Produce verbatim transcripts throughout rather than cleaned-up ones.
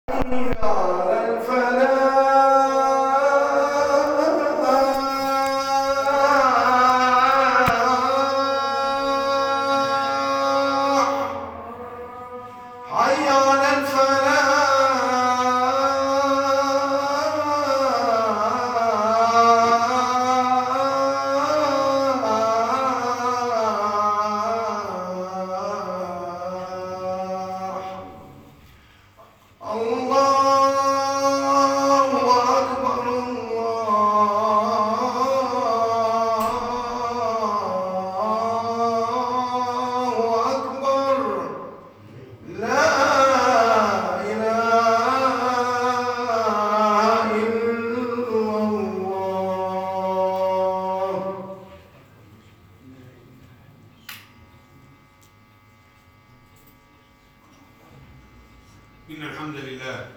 إن الحمد لله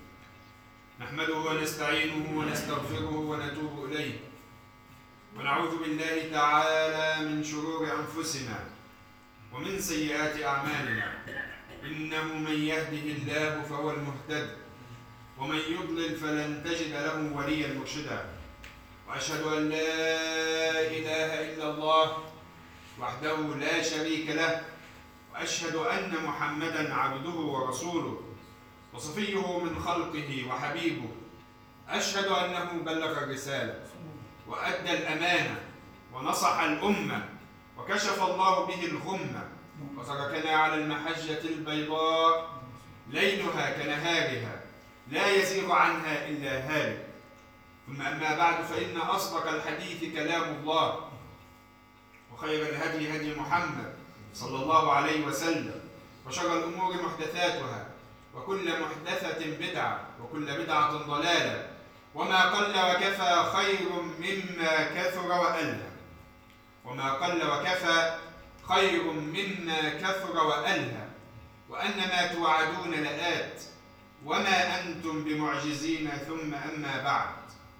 نحمده ونستعينه ونستغفره ونتوب إليه ونعوذ بالله تعالى من شرور أنفسنا ومن سيئات أعمالنا إنه من يهده الله فهو المهتد ومن يضلل فلن تجد له وليا مرشدا وأشهد أن لا إله إلا الله وحده لا شريك له وأشهد أن محمدا عبده ورسوله وصفيه من خلقه وحبيبه أشهد أنه بلغ الرسالة وأدى الأمانة ونصح الأمة وكشف الله به الغمة وتركنا على المحجة البيضاء ليلها كنهارها لا يزيغ عنها إلا هالك. ثم أما بعد فإن أصدق الحديث كلام الله وخير الهدي هدي محمد صلى الله عليه وسلم وشر الأمور محدثاتها وكل محدثة بدعة وكل بدعة ضلالة وما قل وكفى خير مما كثر وألهى وما قل وكفى خير مما كثر وألهى وأن ما توعدون لآت وما أنتم بمعجزين. ثم أما بعد،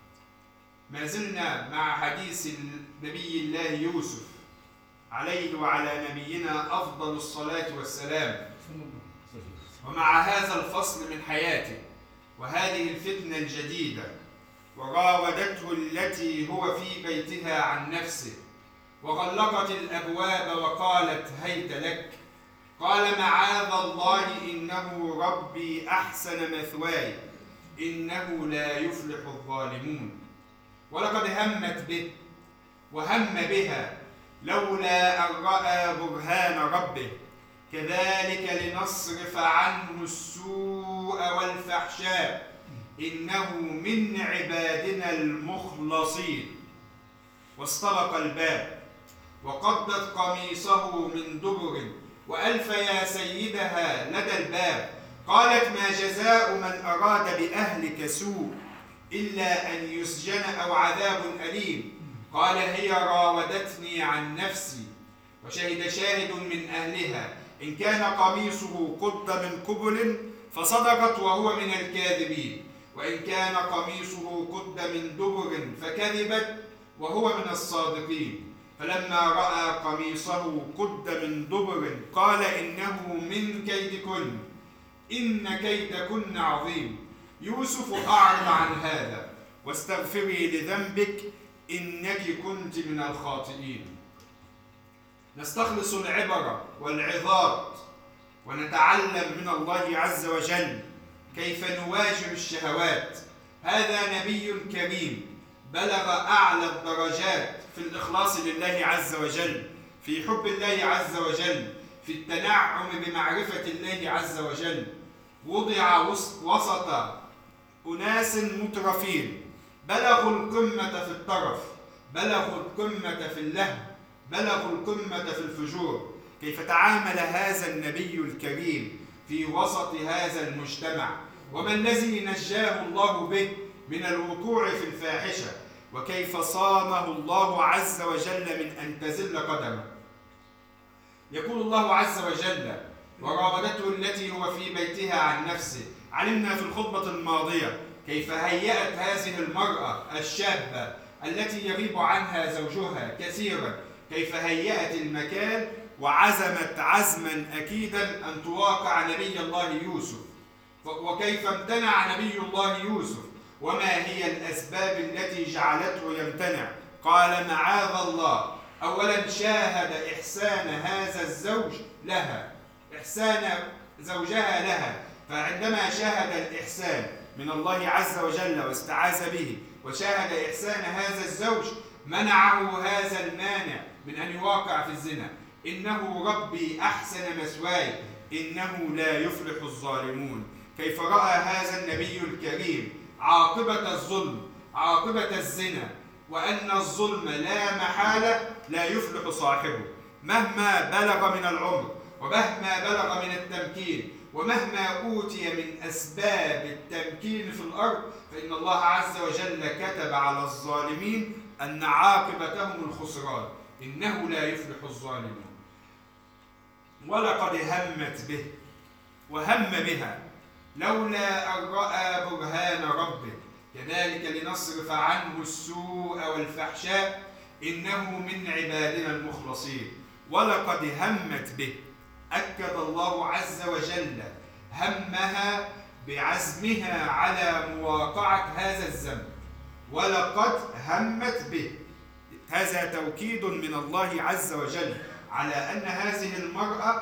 ما زلنا مع حديث نبي الله يوسف عليه وعلى نبينا أفضل الصلاة والسلام، ومع هذا الفصل من حياته وهذه الفتنة الجديدة. وراودته التي هو في بيتها عن نفسه وغلقت الأبواب وقالت هيت لك، قال معاذ الله إنه ربي أحسن مثواي إنه لا يفلح الظالمون. ولقد همت به وهم بها لولا أن رأى برهان ربه كذلك لنصرف عنه السوء والفحشاء إنه من عبادنا المخلصين. واستبق الباب وقدت قميصه من دبر وألف يا سيدها لدى الباب، قالت ما جزاء من أراد بأهلك سوء إلا أن يسجن أو عذاب أليم. قال هي راودتني عن نفسي. وشهد شاهد من أهلها إن كان قميصه قد من قبل فصدقت وهو من الكاذبين، وإن كان قميصه قد من دبر فكذبت وهو من الصادقين. فلما رأى قميصه قد من دبر قال إنه من كيدكن إن كيدكن عظيم. يوسف أعرض عن هذا واستغفري لذنبك إنك كنت من الخاطئين. نستخلص العبر والعظات ونتعلم من الله عز وجل كيف نواجه الشهوات. هذا نبي كريم بلغ أعلى الدرجات في الإخلاص لله عز وجل، في حب الله عز وجل، في التنعم بمعرفة الله عز وجل. وضع وسط أناس مترفين بلغوا القمة في الترف، بلغوا القمة في اللهو، بلغوا القمة في الفجور. كيف تعامل هذا النبي الكريم في وسط هذا المجتمع، وما الذي نجاه الله به من الوقوع في الفاحشة، وكيف صانه الله عز وجل من أن تزل قدمه. يقول الله عز وجل وراودته التي هو في بيتها عن نفسه. علمنا في الخطبة الماضية كيف هيأت هذه المرأة الشابة التي يغيب عنها زوجها كثيرا، كيف هيأت المكان وعزمت عزما أكيدا أن تواقع نبي الله يوسف. وكيف امتنع نبي الله يوسف؟ وما هي الأسباب التي جعلته يمتنع؟ قال معاذ الله. أولا شاهد إحسان هذا الزوج لها، إحسان زوجها لها، فعندما شاهد الإحسان من الله عز وجل واستعاذ به وشاهد إحسان هذا الزوج منعه هذا المانع من أن يواقع في الزنا. إنه ربي أحسن مثواي إنه لا يفلح الظالمون. كيف رأى هذا النبي الكريم عاقبة الظلم، عاقبة الزنا، وأن الظلم لا محالة لا يفلح صاحبه مهما بلغ من العمر ومهما بلغ من التمكين ومهما أوتي من أسباب التمكين في الأرض، فإن الله عز وجل كتب على الظالمين أن عاقبتهم الخسران، إنه لا يفلح الظالمون. ولقد همت به وهم بها لولا أن رأى برهان ربه كذلك لنصرف عنه السوء والفحشاء إنه من عبادنا المخلصين. ولقد همت به، أكد الله عز وجل همها بعزمها على مواقعة هذا الذنب. ولقد همت به، هذا توكيد من الله عز وجل على أن هذه المرأة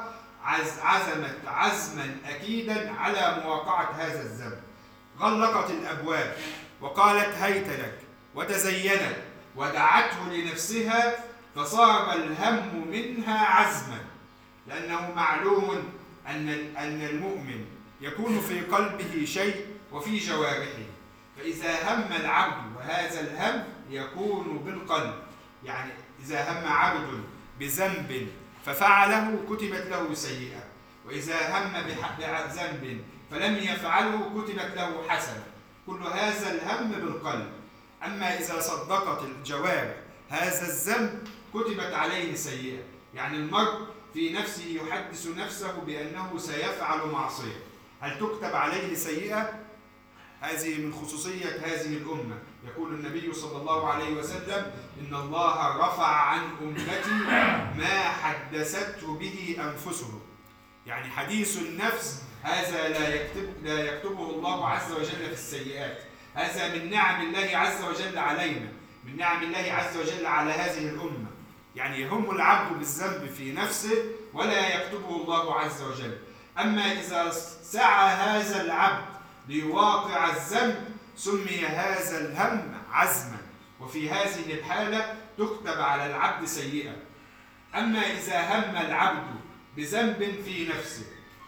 عزمت عزما أكيدا على مواقعة هذا الذنب. غلقت الأبواب وقالت هيت لك وتزينت ودعته لنفسها، فصار الهم منها عزما، لأنه معلوم أن أن المؤمن يكون في قلبه شيء وفي جوارحه، فإذا هم العبد وهذا الهم يكون بالقلب، يعني إذا هم عبد بذنب ففعله كتبت له سيئة، وإذا هم بذنب فلم يفعله كتبت له حسنة. كل هذا الهم بالقلب. أما إذا صدقت الجوارح هذا الذنب كتبت عليه سيئة، يعني المرء في نفسه يحدث نفسه بأنه سيفعل معصية، هل تكتب عليه سيئة؟ هذه من خصوصية هذه الأمة. يقول النبي صلى الله عليه وسلم إن الله رفع عن أمتي ما حدثته به أنفسهم، يعني حديث النفس هذا لا يكتب لا يكتبه الله عز وجل في السيئات. هذا من نعم الله عز وجل علينا، من نعم الله عز وجل على هذه الأمة. يعني يهم العبد بالذنب في نفسه ولا يكتبه الله عز وجل. أما إذا سعى هذا العبد ليواقع الذنب سمي هذا الهم عزما، وفي هذه الحالة تكتب على العبد سيئة. أما إذا هم العبد بذنب في نفسه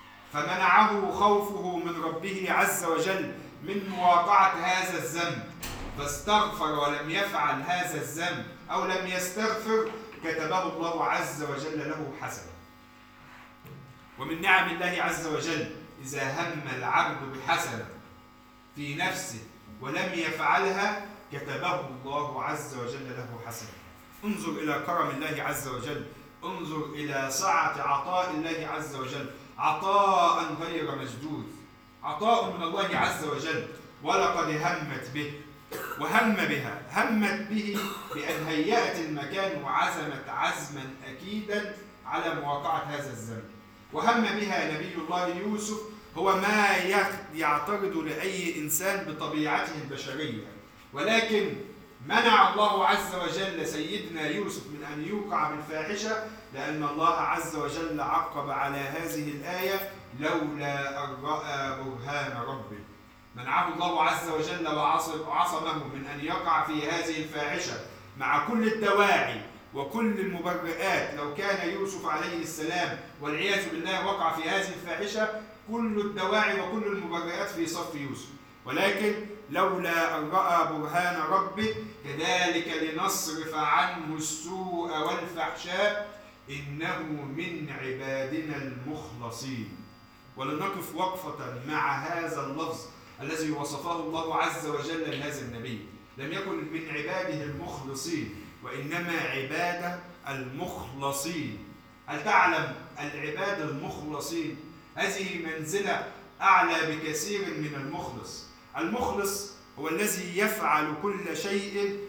فمنعه خوفه من ربه عز وجل من مواقعة هذا الذنب فاستغفر ولم يفعل هذا الذنب أو لم يستغفر، كتبه الله عز وجل له حسنة. ومن نعم الله عز وجل إذا هم العبد بحسنة في نفسه ولم يفعلها كتبه الله عز وجل له حسنة. انظر إلى كرم الله عز وجل، انظر إلى سعة عطاء الله عز وجل، عطاء غير مجدود، عطاء من الله عز وجل. ولقد همت به وهم بها، همت به بأن هيأت المكان وعزمت عزما أكيدا على مواقعة هذا الذنب. وهم بها نبي الله يوسف هو ما يعترض لأي إنسان بطبيعته البشرية، ولكن منع الله عز وجل سيدنا يوسف من أن يوقع بالفاحشة، لأن الله عز وجل عقب على هذه الآية لولا أن رأى برهان ربه. منعه الله عز وجل وعصمه من أن يقع في هذه الفاحشة مع كل الدواعي وكل المبرئات. لو كان يوسف عليه السلام والعياذ بالله وقع في هذه الفاحشة كل الدواعي وكل المبرئات في صف يوسف، ولكن لولا أن رأى برهان ربه كذلك لنصرف عنه السوء والفحشاء إنه من عبادنا المخلصين. ولنقف وقفة مع هذا اللفظ الذي وصفه الله عز وجل لهذا النبي. لم يكن من عباده المخلصين وإنما عباده المخلصين. هل تعلم العباد المخلصين هذه منزلة أعلى بكثير من المخلص. المخلص هو الذي يفعل كل شيء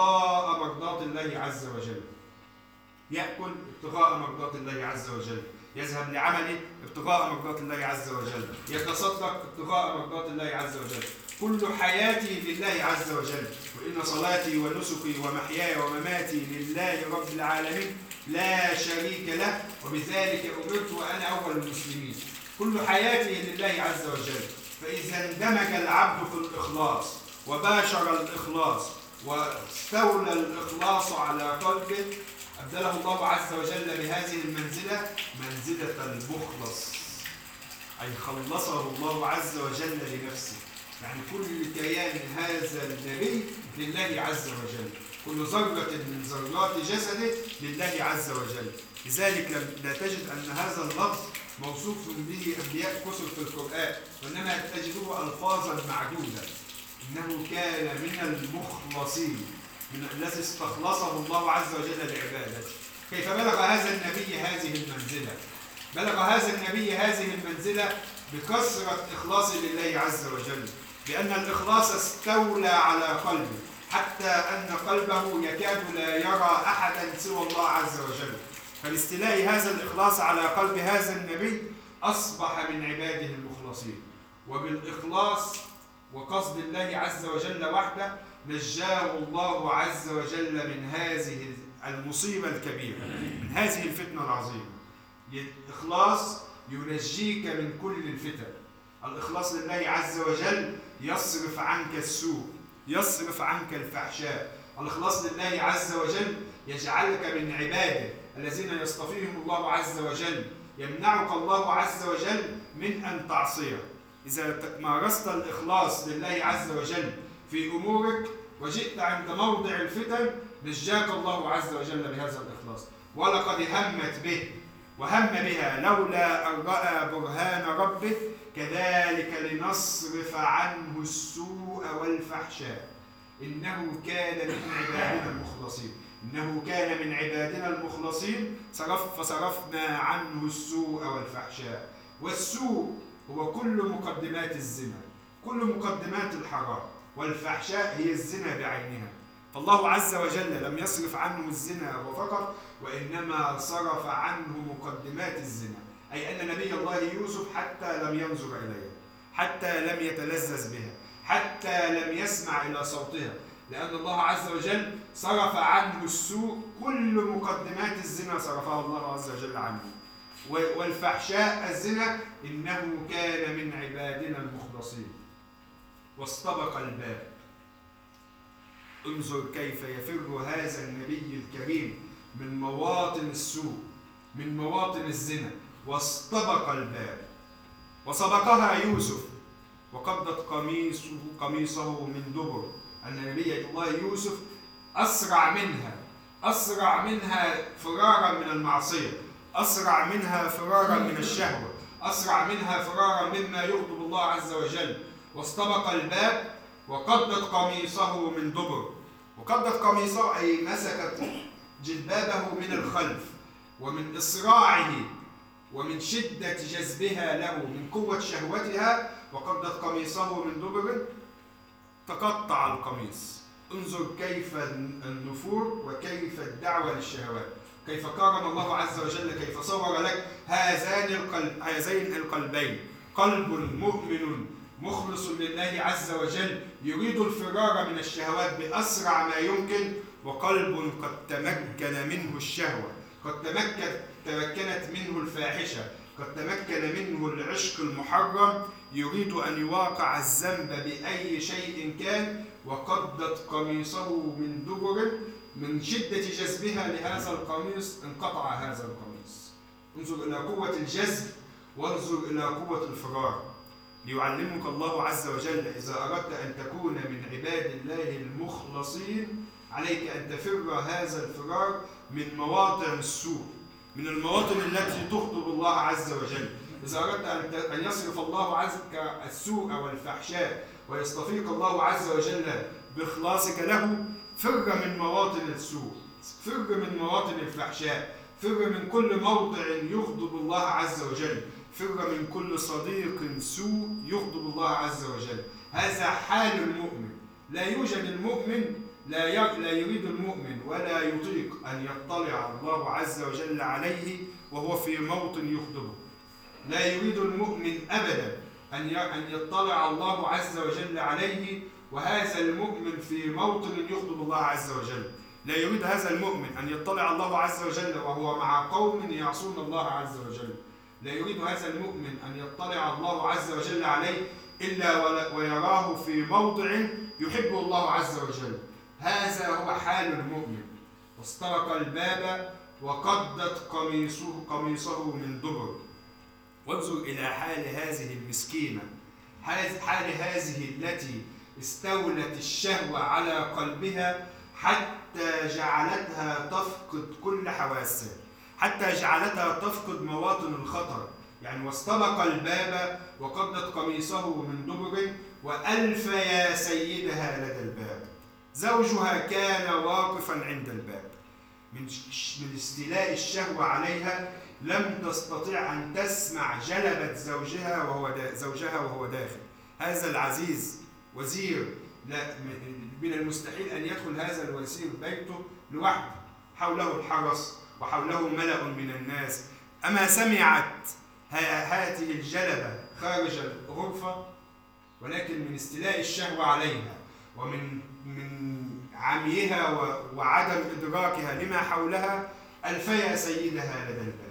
ابتغاء مرضات الله عز وجل، يأكل ابتغاء مرضات الله عز وجل، يذهب لعمله ابتغاء مرضات الله عز وجل، يتصدق ابتغاء مرضات الله عز وجل، كل حياتي لله عز وجل. وإن صلاتي ونسكي ومحياي ومماتي لله رب العالمين لا شريك له وبذلك أمرت وأنا أول المسلمين. كل حياتي لله عز وجل. فإذا اندمج العبد في الإخلاص وباشر الإخلاص واستولى الإخلاص على قلبه، أبدله الله عز وجل بهذه المنزلة منزلة المخلص، أي خلصه الله عز وجل لنفسه. يعني كل كيان هذا النبي لله عز وجل، كل ذرة من ذرات جسده لله عز وجل. لذلك لا تجد أن هذا اللفظ موصوف به أنبياء كثر في القرآن، وإنما تجده ألفاظا معدودة. إنه كان من المخلصين، من الذي استخلصه الله عز وجل لعبادته. كيف بلغ هذا النبي هذه المنزلة؟ بلغ هذا النبي هذه المنزلة بكثرة إخلاصه لله عز وجل، لأن الإخلاص استولى على قلبه حتى أن قلبه يكاد لا يرى أحدا سوى الله عز وجل. فلاستيلاء هذا الإخلاص على قلب هذا النبي أصبح من عباده المخلصين. وبالإخلاص وقصد الله عز وجل وحده نجاه الله عز وجل من هذه المصيبة الكبيرة، من هذه الفتنة العظيمة. الإخلاص ينجيك من كل الفتن. الإخلاص لله عز وجل يصرف عنك السوء، يصرف عنك الفحشاء. الإخلاص لله عز وجل يجعلك من عباده الذين يصطفيهم الله عز وجل، يمنعك الله عز وجل من أن تعصيه. إذا مارست الإخلاص لله عز وجل في أمورك وجئت عند موضع الفتن نجاك الله عز وجل بهذا الإخلاص. ولقد همت به وهم بها لولا أن رأى برهان ربه كذلك لنصرف عنه السوء والفحشاء إنه كان من عبادنا المخلصين. إنه كان من عبادنا المخلصين صرف فصرفنا عنه السوء والفحشاء. والسوء هو كل مقدمات الزنا، كل مقدمات الحرام، والفحشاء هي الزنا بعينها. فالله عز وجل لم يصرف عنه الزنا فقط، وإنما صرف عنه مقدمات الزنا، أي أن نبي الله يوسف حتى لم ينظر إليها، حتى لم يتلذذ بها، حتى لم يسمع إلى صوتها، لأن الله عز وجل صرف عنه السوء. كل مقدمات الزنا صرفها الله عز وجل عنه. والفحشاء الزنا إنه كان من عبادنا المخلصين. واستبق الباب. انظر كيف يفر هذا النبي الكريم من مواطن السوء، من مواطن الزنا. واستبق الباب وسبقها يوسف وقدت قميصه قميصه من دبر. أن نبي الله يوسف أسرع منها، أسرع منها فرارا من المعصية، أسرع منها فرارا من الشهوة، أسرع منها فرارا مما يغضب الله عز وجل. واستبق الباب وقدت قميصه من دبر. وقدت قميصه أي مسكت جلبابه من الخلف، ومن إسراعه ومن شدة جذبها له من قوة شهوتها. وقدت قميصه من دبر تقطع القميص. انظر كيف النفور وكيف الدعوة للشهوات، كيف قارن الله عز وجل، كيف صور لك هذان القلب هذين القلبين، قلب مؤمن مخلص لله عز وجل يريد الفرار من الشهوات بأسرع ما يمكن، وقلب قد تمكن منه الشهوة، قد تمكن تمكنت منه الفاحشة، قد تمكن منه العشق المحرم، يريد أن يواقع الذنب بأي شيء كان. وقدت قميصه من دبر، من شدة جذبها لهذا القميص انقطع هذا القميص. انظر إلى قوة الجذب وانظر إلى قوة الفرار. ليعلمك الله عز وجل إذا أردت أن تكون من عباد الله المخلصين عليك أن تفر هذا الفرار من مواطن السوء، من المواطن التي تغضب الله عز وجل. إذا أردت أن يصرف الله عنك السوء والفحشاء ويستفيق الله عز وجل بإخلاصك له، فر من مواطن السوء، فر من مواطن الفحشاء، فر من كل موضع يغضب الله عز وجل، فر من كل صديق سوء يغضب الله عز وجل. هذا حال المؤمن. لا يوجد المؤمن، لا لا يريد المؤمن ولا يطيق أن يطلع الله عز وجل عليه وهو في موطن يغضبه. لا يريد المؤمن أبدا أن يطلع الله عز وجل عليه وهذا المؤمن في موطن يغضب الله عز وجل. لا يريد هذا المؤمن أن يطلع الله عز وجل وهو مع قوم يعصون الله عز وجل. لا يريد هذا المؤمن أن يطلع الله عز وجل عليه إلا ويراه في موضع يحبه الله عز وجل. هذا هو حال المؤمن. واسترق الباب وقدت قميصه, قميصه من دبر. وانظر إلى حال هذه المسكينة، حال هذه التي استولت الشهوة على قلبها حتى جعلتها تفقد كل حواسها، حتى جعلتها تفقد مواطن الخطر. يعني واستبق الباب وقدت قميصه من دبر وألف يا سيدها لدى الباب. زوجها كان واقفا عند الباب. من من استيلاء الشهوة عليها لم تستطيع أن تسمع جلبة زوجها وهو زوجها وهو داخل. هذا العزيز وزير، لا من المستحيل أن يدخل هذا الوزير بيته لوحده، حوله الحرس وحوله ملأ من الناس. أما سمعت هذه الجلبة خارج الغرفة؟ ولكن من استيلاء الشهوة عليها ومن من عميها وعدم إدراكها لما حولها ألفيا سيدها لدى الباب.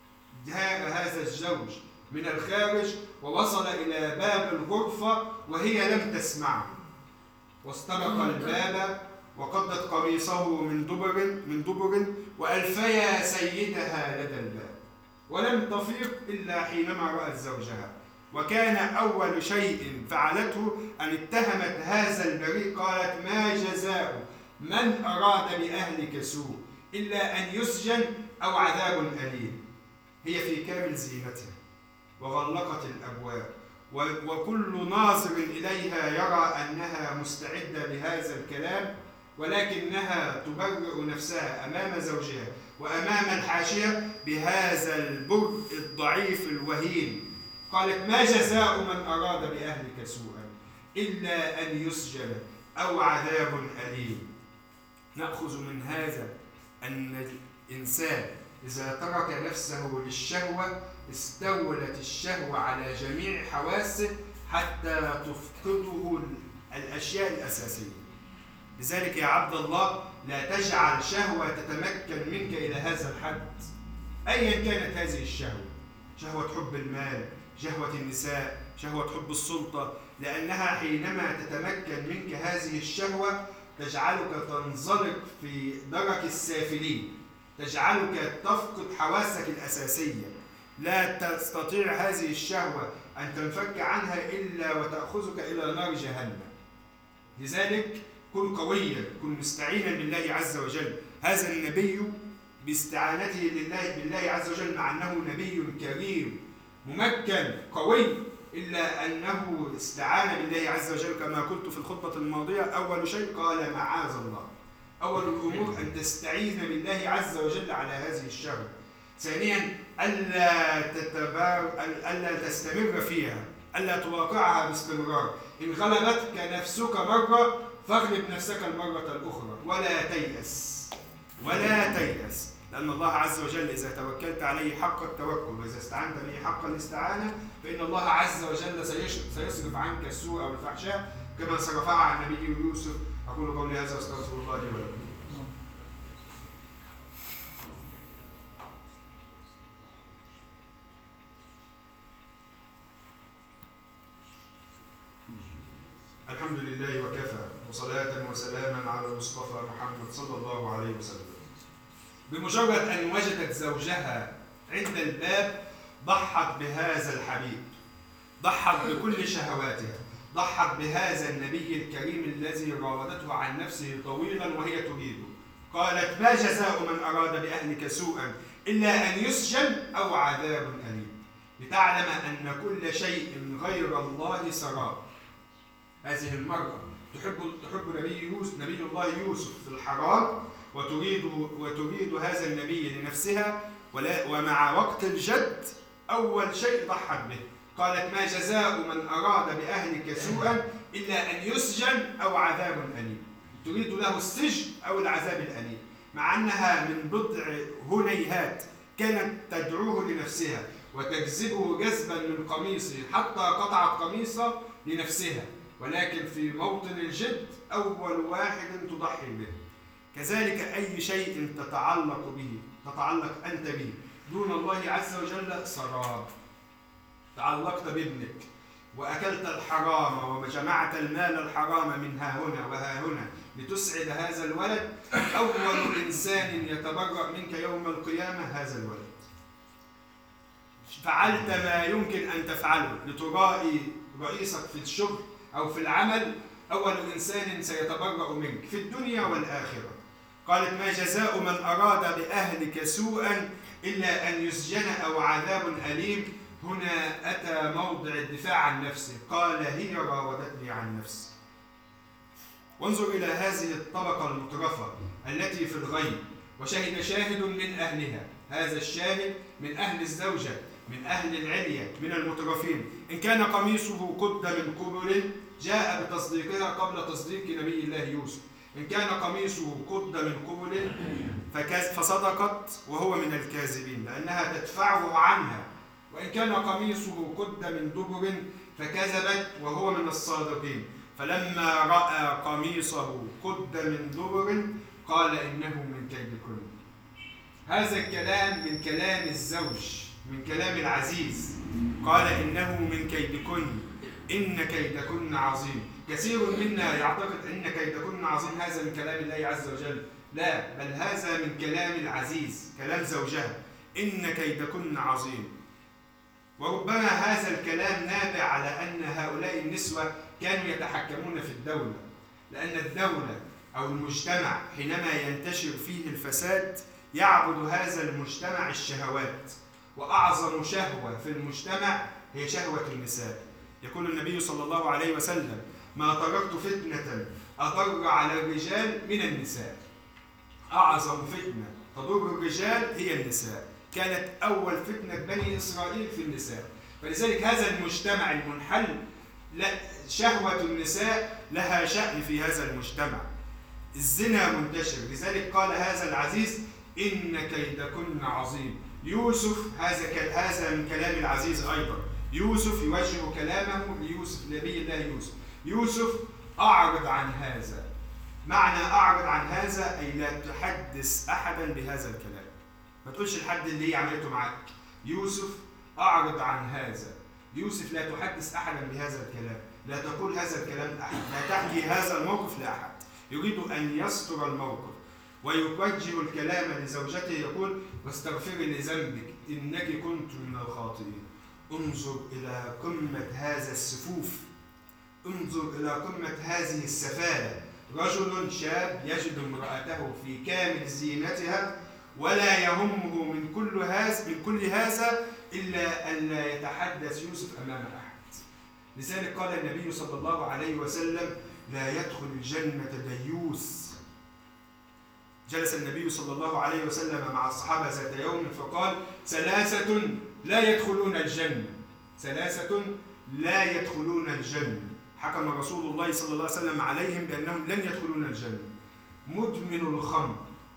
هذا الزوج من الخارج ووصل إلى باب الغرفة وهي لم تسمعه. واستبق الباب وقدت قميصه من دبر من دبر وألفيا سيدها لدى الباب. ولم تفيق إلا حينما رأت زوجها. وكان أول شيء فعلته أن اتهمت هذا البريء. قالت: ما جزاء من أراد بأهلك سوء إلا أن يسجن أو عذاب أليم. هي في كامل زينتها وغلقت الأبواب، وكل ناظر إليها يرى أنها مستعدة لهذا الكلام، ولكنها تبرئ نفسها أمام زوجها وأمام الحاشية بهذا البرء الضعيف الوهين. قالت: ما جزاء من أراد بأهلك سوءا إلا أن يسجن أو عذاب أليم. نأخذ من هذا أن الإنسان إذا ترك نفسه للشهوة استولت الشهوة على جميع حواسه حتى تفقده الأشياء الأساسية. لذلك يا عبد الله لا تجعل شهوة تتمكن منك إلى هذا الحد أيا كانت هذه الشهوة. شهوة حب المال، شهوة النساء، شهوة حب السلطة، لأنها حينما تتمكن منك هذه الشهوة تجعلك تنزلق في درك السافلين، تجعلك تفقد حواسك الأساسية. لا تستطيع هذه الشهوة أن تنفك عنها إلا وتأخذك إلى نار جهنم. لذلك كن قويا، كن مستعينا بالله عز وجل. هذا النبي باستعانته لله بالله عز وجل مع أنه نبي كريم ممكن قوي، إلا أنه استعان بالله عز وجل كما قلت في الخطبة الماضية. أول شيء قال: معاذ الله. أول الأمور أن تستعين بالله عز وجل على هذه الشهوة. ثانيا ألا تتبار ألا تستمر فيها، ألا تواقعها باستمرار. إن غلبتك نفسك مرة فاغلب نفسك المرة الأخرى، ولا تيأس ولا تيأس، لأن الله عز وجل إذا توكلت عليه حق التوكل وإذا استعنت به حق الاستعانة فإن الله عز وجل سيصرف عنك السوء أو الفحشاء كما صرفها عن نبيه يوسف. أقول قولي هذا وأستغفر الله لي ولكم. الحمد لله وكفى، وصلاة وسلاما على المصطفى محمد صلى الله عليه وسلم. بمجرد أن وجدت زوجها عند الباب ضحت بهذا الحبيب، ضحت بكل شهواتها، ضحت بهذا النبي الكريم الذي راودته عن نفسه طويلا وهي تريده. قالت: ما جزاء من أراد بأهلك سوءا إلا أن يسجن أو عذاب أليم. لتعلم أن كل شيء غير الله سراب. هذه المرأة تحب تحب نبي يوسف نبي الله يوسف في الحرام، وتريد وتريد هذا النبي لنفسها، ولا ومع وقت الجد أول شيء ضحت به. قالت: ما جزاء من أراد بأهلك سوءا إلا أن يسجن أو عذاب أليم. تريد له السجن أو العذاب الأليم، مع أنها من بضع هنيهات كانت تدعوه لنفسها وتجذبه جذبا من قميصه حتى قطعت قميصه لنفسها، ولكن في موطن الجد أول واحد تضحي به. كذلك أي شيء تتعلق به تتعلق أنت به دون الله عز وجل سراب. تعلقت بابنك وأكلت الحرام وجمعت المال الحرام من ها هنا وها هنا لتسعد هذا الولد، أول إنسان يتبرأ منك يوم القيامة هذا الولد. فعلت ما يمكن أن تفعله لترائي رئيسك في الشغل أو في العمل، أول إنسان سيتبرأ منك في الدنيا والآخرة. قالت: ما جزاء من أراد بأهلك سوءا إلا أن يسجن أو عذاب أليم. هنا أتى موضع الدفاع عن نفسه، قال: هي راودتني عن نفسي. وانظر إلى هذه الطبقة المترفة التي في الغيب، وشهد شاهد من أهلها. هذا الشاهد من أهل الزوجة، من أهل العلية، من المترفين. إن كان قميصه قد من قبل جاء بتصديقها قبل تصديق نبي الله يوسف. إن كان قميصه قد من قبل فصدقت وهو من الكاذبين لأنها تدفعه عنها. وإن كان قميصه قد من دبر فكذبت وهو من الصادقين. فلما رأى قميصه قد من دبر قال إنه من كيدكن. هذا الكلام من كلام الزوج، من كلام العزيز. قال إنه من كيدكن إن كيدكن عظيم. كثير منا يعتقد إن كيدكن عظيم هذا من كلام الله عز وجل. لا، بل هذا من كلام العزيز، كلام زوجها، إن كيدكن عظيم. وربما هذا الكلام نابع على أن هؤلاء النسوة كانوا يتحكمون في الدولة، لأن الدولة أو المجتمع حينما ينتشر فيه الفساد يعبد هذا المجتمع الشهوات، وأعظم شهوة في المجتمع هي شهوة النساء. يقول النبي صلى الله عليه وسلم: ما تركت فتنة أضر على الرجال من النساء. أعظم فتنة تضر الرجال هي النساء. كانت أول فتنة بني إسرائيل في النساء. فلذلك هذا المجتمع المنحل، لا، شهوة النساء لها شأن في هذا المجتمع. الزنا منتشر، لذلك قال هذا العزيز: إن كيدكن عظيم. يوسف، هذا هذا من كلام العزيز أيضا. يوسف يوجه كلامه ليوسف، نبي الله يوسف. يوسف أعرض عن هذا. معنى أعرض عن هذا أي لا تحدث أحدا بهذا الكلام، ما تقولش لحد اللي هي عملته معك. يوسف أعرض عن هذا. يوسف لا تحدث أحدا بهذا الكلام، لا تقول هذا الكلام لأحد، لا تحكي هذا الموقف لأحد. يريد أن يستر الموقف ويوجه الكلام لزوجته، يقول: واستغفري لذنبك إنك كنت من الخاطئين. انظر إلى قمة هذا السفوف، انظر إلى قمة هذه السفالة. رجل شاب يجد امرأته في كامل زينتها ولا يهمه من كل هذا من كل هذا إلا أن لا يتحدث يوسف أمام أحد. لذلك قال النبي صلى الله عليه وسلم: لا يدخل الجنة ديوث. جلس النبي صلى الله عليه وسلم مع الصحابة ذات يوم فقال: ثلاثة لا يدخلون الجنة، ثلاثة لا يدخلون الجنة. حكم رسول الله صلى الله عليه وسلم عليهم بأنهم لن يدخلون الجنة: مدمن الخمر،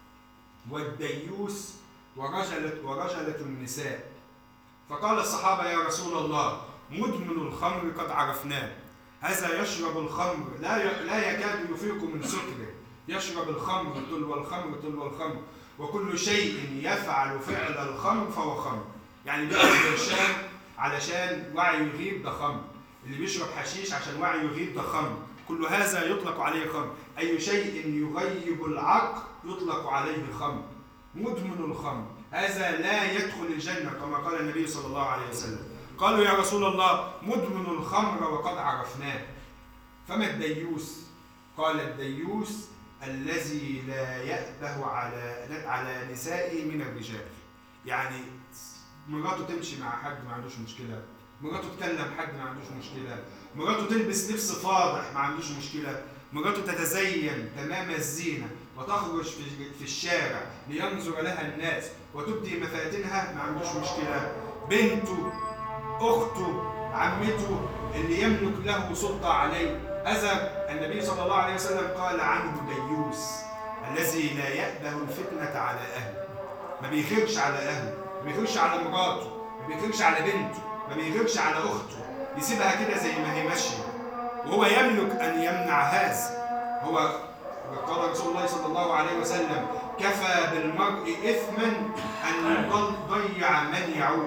والديوث، ورجلة, ورجلة النساء. فقال الصحابة: يا رسول الله، مدمن الخمر قد عرفناه، هذا يشرب الخمر لا لا يكاد يفيق من سكره، يشرب الخمر تلو الخمر تلو الخمر، وكل شيء يفعل فعل الخمر فهو خمر. يعني بيشرب برشام علشان وعيه يغيب ده خمر، اللي بيشرب حشيش عشان وعيه يغيب ده خمر. كل هذا يطلق عليه خمر. أي شيء يغيب العقل يطلق عليه خمر. مدمن الخمر هذا لا يدخل الجنة كما قال النبي صلى الله عليه وسلم. قالوا: يا رسول الله، مدمن الخمر وقد عرفناه، فما الديوث؟ قال: الديوث الذي لا يأبه على على نسائه من الرجال. يعني مراته تمشي مع حد ما عندوش مشكلة، مراته تكلم حد ما عندوش مشكلة، مراته تلبس لبس فاضح ما عندوش مشكلة، مراته تتزين تمام الزينة وتخرج في الشارع لينظر لها الناس وتبدي مفاتنها ما عندوش مشكلة. بنته، أخته، عمته، اللي يملك له سلطة عليه، هذا النبي صلى الله عليه وسلم قال عنه ديوث، الذي لا يأبه الفتنة على أهله، ما بيخيرش على أهله، ما بيغيرش على مراته، ما بيغيرش على بنته، ما بيغيرش على اخته، يسيبها كده زي ما هي ماشيه، وهو يملك ان يمنع هذا. هو قال رسول الله صلى الله عليه وسلم: كفى بالمرء اثما ان يضيع من يعول.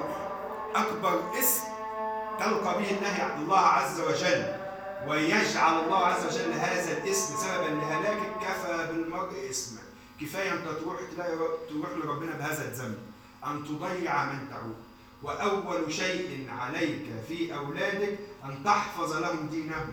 اكبر اسم تلقى به الله الله عز وجل ويجعل الله عز وجل هذا الاسم سببا لهلاكك، كفى بالمرء اسما. كفايه انت تروح تروح لربنا بهذا الذنب، ان تضيع من تعول. واول شيء عليك في اولادك ان تحفظ لهم دينهم.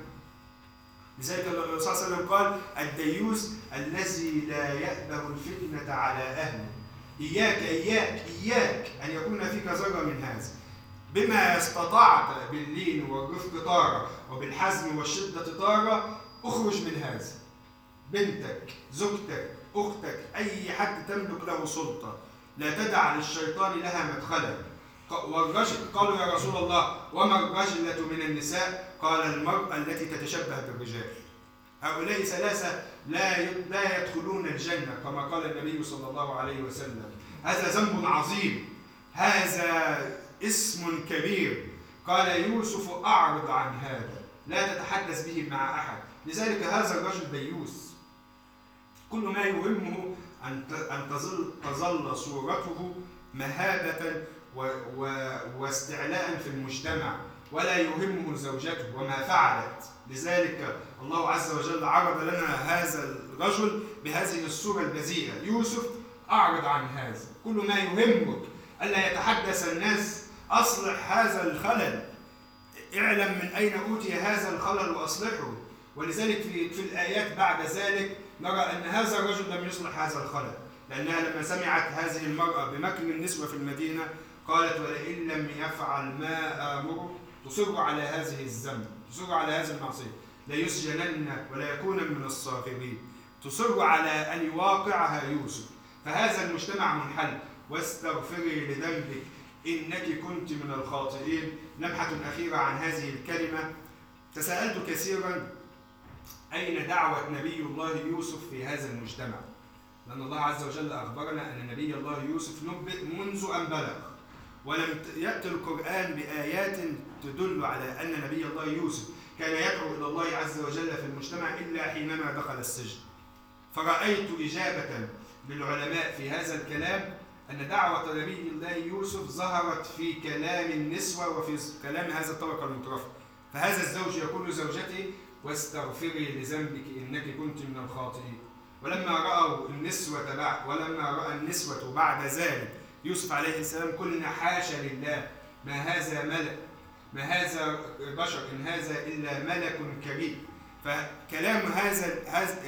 لذلك الرسول صلى الله عليه وسلم قال: الديوث الذي لا يأبه الفتنة على أهله. إياك إياك إياك أن يكون فيك ذرة من هذا. بما استطعت باللين والرفق طارة وبالحزم والشدة طارة، اخرج من هذا. بنتك، زوجتك، أختك، أي حد تملك له سلطة، لا تدع للشيطان لها مدخلا. والرجل قالوا: يا رسول الله وما الرجلة من النساء؟ قال: المرأة التي تتشبه بالرجال. هؤلاء ثلاثة لا لا يدخلون الجنة كما قال النبي صلى الله عليه وسلم. هذا ذنب عظيم، هذا اسم كبير. قال يوسف: أعرض عن هذا، لا تتحدث به مع أحد. لذلك هذا الرجل ديوث، كل ما يهمه أن أن تظل تظل صورته مهابة واستعلاء في المجتمع، ولا يهمه زوجته وما فعلت. لذلك الله عز وجل عرض لنا هذا الرجل بهذه الصورة البذيئة: يوسف أعرض عن هذا، كل ما يهمك ألا يتحدث الناس، أصلح هذا الخلل، اعلم من أين أوتي هذا الخلل وأصلحه. ولذلك في, في الآيات بعد ذلك نرى أن هذا الرجل لم يصلح هذا الخلل، لأنها لما سمعت هذه المرأة بمكر النسوة في المدينة قالت: ولئن لم يفعل ما آمره تصر على هذه الذنب، تصر على هذه المعصية، لا يسجنن ولا يكون من الصاغرين، تصر على أن يواقعها يوسف. فهذا المجتمع منحل. واستغفري لذنبك إنك كنت من الخاطئين. لمحة أخيرة عن هذه الكلمة. تساءلت كثيرا: أين دعوة نبي الله يوسف في هذا المجتمع؟ لأن الله عز وجل أخبرنا أن نبي الله يوسف نبئ منذ أن بلغ، ولم يأتي القرآن بآيات تدل على أن نبي الله يوسف كان يدعو إلى الله عز وجل في المجتمع إلا حينما دخل السجن. فرأيت إجابة للعلماء في هذا الكلام أن دعوة نبي الله يوسف ظهرت في كلام النسوة وفي كلام هذا الطبقة المترفة. فهذا الزوج يقول لزوجته: واستغفري لذنبك إنك كنت من الخاطئين. ولما رأوا النسوة بعد ولما رأى النسوة بعد ذلك يوسف عليه السلام قلنا: حاشا لله، ما هذا ملك، ما هذا بشر، إن هذا إلا ملك كريم. فكلام هذا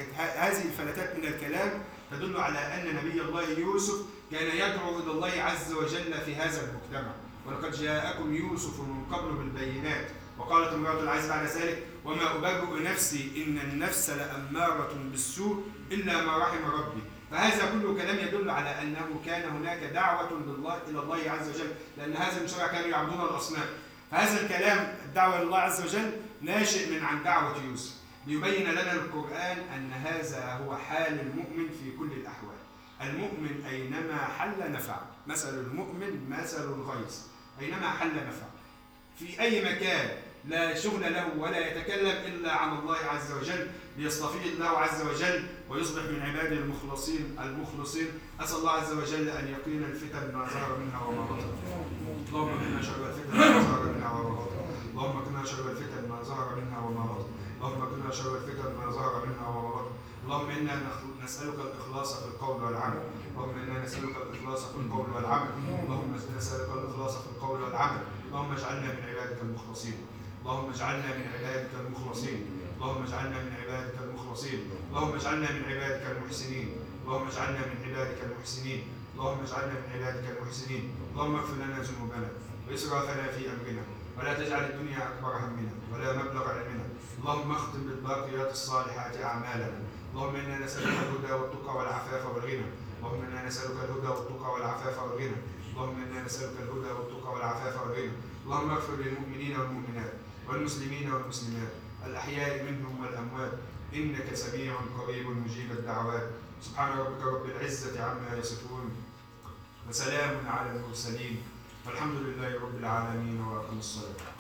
هذه الفلتات من الكلام تدل على أن نبي الله يوسف كان يدعو إلى الله عز وجل في هذا المجتمع. ولقد جاءكم يوسف من قبل بالبينات. وقالت امرأة العزيز بعد ذلك: وما أبرئ نفسي إن النفس لأمارة بالسوء إلا ما رحم ربي. فهذا كله كلام يدل على أنه كان هناك دعوة إلى الله عز وجل، لأن هذا المجتمع كانوا يعبدون الأصنام. فهذا الكلام الدعوة إلى الله عز وجل ناشئ من عن دعوة يوسف، ليبين لنا القرآن أن هذا هو حال المؤمن في كل الأحوال. المؤمن أينما حل نفع، مثل المؤمن مثل الغيث، أينما حل نفع. في أي مكان لا شغل له ولا يتكلم إلا عن الله عز وجل، ليصطفيه الله عز وجل ويصبح من عباده المخلصين المخلصين. أسأل الله عز وجل أن يقينا الفتن ما ظهر منها وما بطن. اللهم قنا شر الفتن ما ظهر منها وما بطن. اللهم قنا شر الفتن ما ظهر منها وما بطن. اللهم قنا شر الفتن ما ظهر منها وما بطن. اللهم إنا نسألك الإخلاص في القول والعمل. اللهم إنا نسألك الإخلاص في القول والعمل. اللهم نسألك الإخلاص في القول والعمل. اللهم اجعلنا من عبادك المخلصين. اللهم اجعلنا من عبادك المخلصين. اللهم اجعلنا من عبادك المخلصين. اللهم اجعلنا من عبادك المحسنين. اللهم اجعلنا من عبادك المحسنين. اللهم اجعلنا من عبادك المحسنين. اللهم اغفر لنا ذنوبنا وإسرافنا في أمرنا، ولا تجعل الدنيا أكبر همنا ولا مبلغ علمنا. اللهم اختم بالباقيات الصالحات أعمالنا. اللهم إنا نسألك الهدى والتقى والعفاف والغنى. اللهم إنا نسألك الهدى والتقى والعفاف والغنى. اللهم إنا نسألك الهدى والتقى والعفاف والغنى. اللهم اغفر للمؤمنين والمؤمنات والمسلمين والمسلمات الأحياء منهم والأموات، إنك سميع قريب مجيب الدعوات. سبحان ربك رب العزة عما يصفون، وسلام على المرسلين والحمد لله رب العالمين وأقم الصلاة.